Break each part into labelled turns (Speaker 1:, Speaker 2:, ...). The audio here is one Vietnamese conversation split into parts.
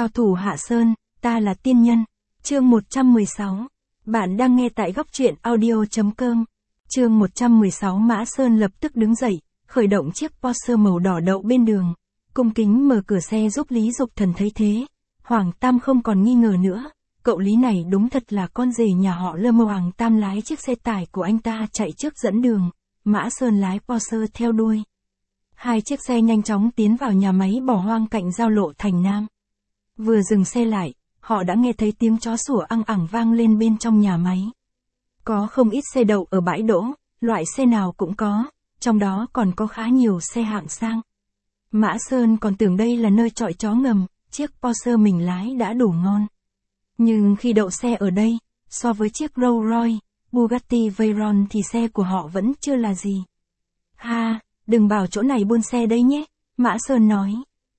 Speaker 1: Cao thủ Hạ Sơn, ta là tiên nhân. Chương 116. Bạn đang nghe tại góc truyện audio.com. Chương 116. Mã Sơn lập tức đứng dậy, khởi động chiếc Porsche màu đỏ đậu bên đường. Cung kính mở cửa xe giúp Lý Dục Thần thấy thế. Hoàng Tam không còn nghi ngờ nữa. Cậu Lý này đúng thật là con rể nhà họ Lâm. Hoàng Tam lái chiếc xe tải của anh ta chạy trước dẫn đường. Mã Sơn lái Porsche theo đuôi. Hai chiếc xe nhanh chóng tiến vào nhà máy bỏ hoang cạnh giao lộ Thành Nam. Vừa dừng xe lại, họ đã nghe thấy tiếng chó sủa ăng ẳng vang lên bên trong nhà máy. Có không ít xe đậu ở bãi đỗ, loại xe nào cũng có, trong đó còn có khá nhiều xe hạng sang. Mã Sơn còn tưởng đây là nơi chọi chó ngầm, chiếc Porsche mình lái đã đủ ngon. Nhưng khi đậu xe ở đây, so với chiếc Rolls Royce, Bugatti Veyron thì xe của họ vẫn chưa là gì. Ha, đừng bảo chỗ này buôn xe đấy nhé, Mã Sơn nói.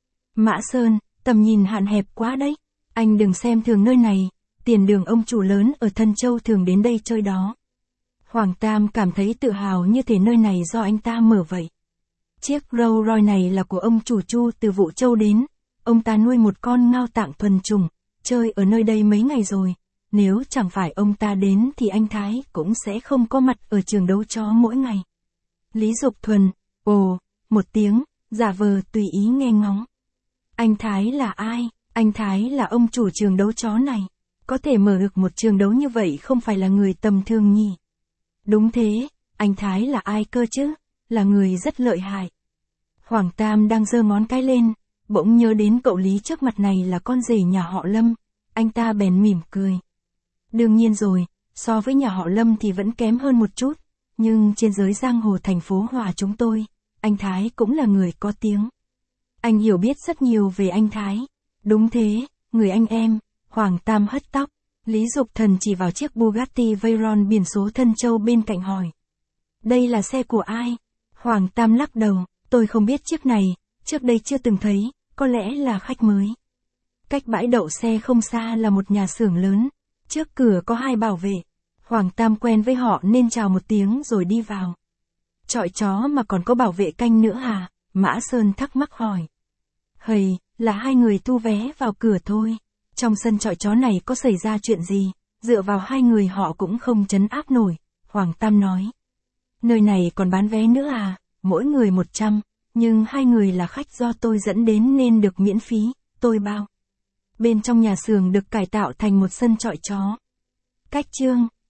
Speaker 1: Mã Sơn, tầm nhìn hạn hẹp quá đấy, anh đừng xem thường nơi này, tiền đường ông chủ lớn ở Thân Châu thường đến đây chơi đó. Hoàng Tam cảm thấy tự hào như thể nơi này do anh ta mở vậy. Chiếc Rolls Royce này là của ông chủ Chu từ Vũ Châu đến, ông ta nuôi một con ngao tạng thuần chủng, chơi ở nơi đây mấy ngày rồi, nếu chẳng phải ông ta đến thì anh Thái cũng sẽ không có mặt ở trường đấu chó mỗi ngày. Lý Dục Thuần, ồ, một tiếng, giả vờ tùy ý nghe ngóng. Anh Thái là ai? Anh Thái là ông chủ trường đấu chó này. Có thể mở được một trường đấu như vậy không phải là người tầm thường nhỉ? Đúng thế, anh Thái là ai cơ chứ? Là người rất lợi hại. Hoàng Tam đang giơ ngón cái lên, bỗng nhớ đến cậu Lý trước mặt này là con rể nhà họ Lâm. Anh ta bèn mỉm cười. Đương nhiên rồi, so với nhà họ Lâm thì vẫn kém hơn một chút. Nhưng trên giới giang hồ thành phố Hòa chúng tôi, anh Thái cũng là người có tiếng. Anh hiểu biết rất nhiều về anh Thái. Đúng thế, người anh em. Hoàng Tam hất tóc. Lý Dục Thần chỉ vào chiếc Bugatti Veyron biển số Thân Châu bên cạnh hỏi. Đây là xe của ai? Hoàng Tam lắc đầu, tôi không biết chiếc này, trước đây chưa từng thấy, có lẽ là khách mới. Cách bãi đậu xe không xa là một nhà xưởng lớn, trước cửa có hai bảo vệ. Hoàng Tam quen với họ nên chào một tiếng rồi đi vào. Chọi chó mà còn có bảo vệ canh nữa hả? Mã Sơn thắc mắc hỏi. Hầy, là hai người thu vé vào cửa thôi. Trong sân chọi chó này có xảy ra chuyện gì, dựa vào hai người họ cũng không trấn áp nổi, Hoàng Tam nói. Nơi này còn bán vé nữa à, mỗi người 100, nhưng hai người là khách do tôi dẫn đến nên được miễn phí, tôi bao. Bên trong nhà xưởng được cải tạo thành một sân chọi chó. Cách chương